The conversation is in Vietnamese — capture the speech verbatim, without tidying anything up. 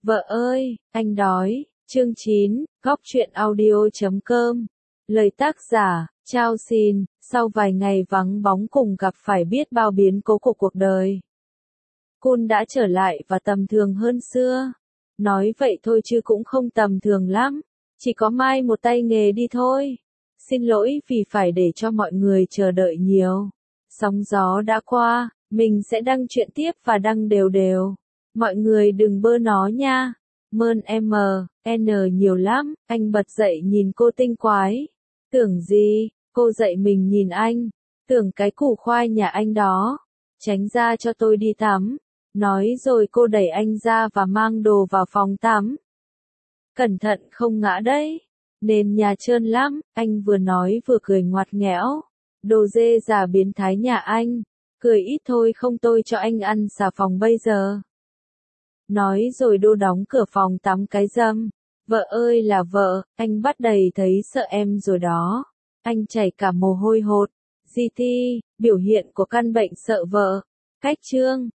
Vợ ơi, anh đói. Chương chín, góc truyện audio chấm com. Lời tác giả, Chao Xin, sau vài ngày vắng bóng cùng gặp phải biết bao biến cố của cuộc đời. Kun đã trở lại và tầm thường hơn xưa. Nói vậy thôi chứ cũng không tầm thường lắm, chỉ có mai một tay nghề đi thôi. Xin lỗi vì phải để cho mọi người chờ đợi nhiều. Sóng gió đã qua, mình sẽ đăng chuyện tiếp và đăng đều đều. Mọi người đừng bơ nó nha. Mơn M, N nhiều lắm. Anh bật dậy nhìn cô tinh quái. Tưởng gì, cô dậy mình nhìn anh. Tưởng cái củ khoai nhà anh đó. Tránh ra cho tôi đi tắm. Nói rồi cô đẩy anh ra và mang đồ vào phòng tắm. Cẩn thận không ngã đấy. Nền nhà trơn lắm, anh vừa nói vừa cười ngoặt nghẽo. Đồ dê già biến thái nhà anh. Cười ít thôi không tôi cho anh ăn xà phòng bây giờ. Nói rồi Đô đóng cửa phòng tắm cái râm. Vợ ơi là vợ, anh bắt đầy thấy sợ em rồi đó. Anh chảy cả mồ hôi hột. giê tê, biểu hiện của căn bệnh sợ vợ. Cách chương.